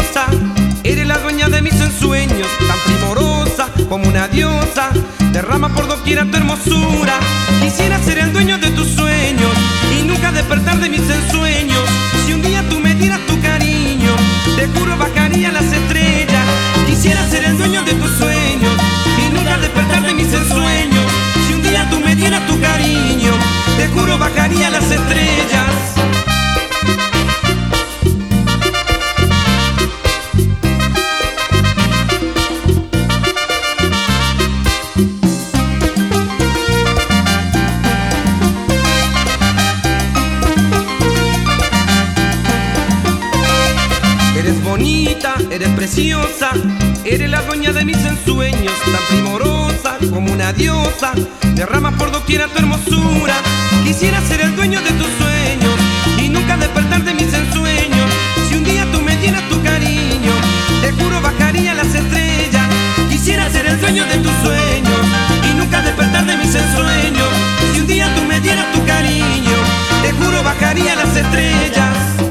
preciosa, eres la dueña de mis ensueños, tan primorosa como una diosa, derrama por doquiera tu hermosura. Quisiera ser el dueño de tus sueños y nunca despertar de mis ensueños. Si un día tú me dieras tu cariño, te juro bajaría las estrellas. Quisiera ser el dueño de tus sueños y nunca despertar de mis ensueños. Si un día tú me dieras tu cariño, te juro bajaría las estrellas. Eres bonita, eres preciosa, eres la dueña de mis ensueños, tan primorosa como una diosa, derrama por doquiera tu hermosura. Quisiera ser el dueño de tus sueños y nunca despertar de mis ensueños. Si un día tú me dieras tu cariño, te juro bajaría las estrellas. Quisiera ser el dueño de tus sueños y nunca despertar de mis ensueños. Si un día tú me dieras tu cariño, te juro bajaría las estrellas.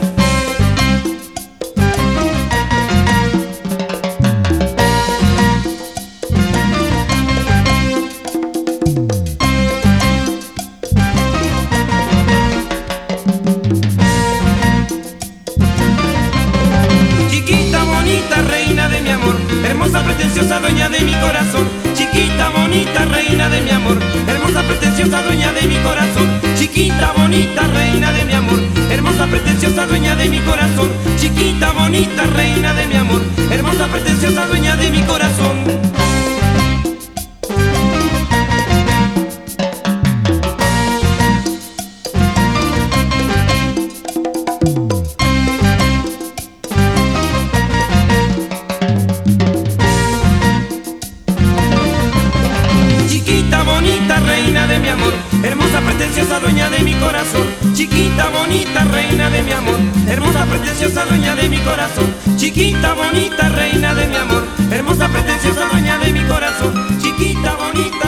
Reina de mi amor, hermosa pretenciosa dueña de mi corazón. Chiquita bonita reina de mi amor, hermosa pretenciosa dueña de mi corazón. Chiquita bonita reina de mi amor, hermosa pretenciosa dueña de mi corazón. Chiquita bonita reina de mi amor, hermosa pretenciosa dueña de mi corazón. Bonita reina de mi amor, hermosa pretenciosa dueña de mi corazón. Chiquita bonita reina de mi amor, hermosa pretenciosa dueña de mi corazón. Chiquita bonita reina de mi amor, hermosa pretenciosa dueña de mi corazón. Chiquita bonita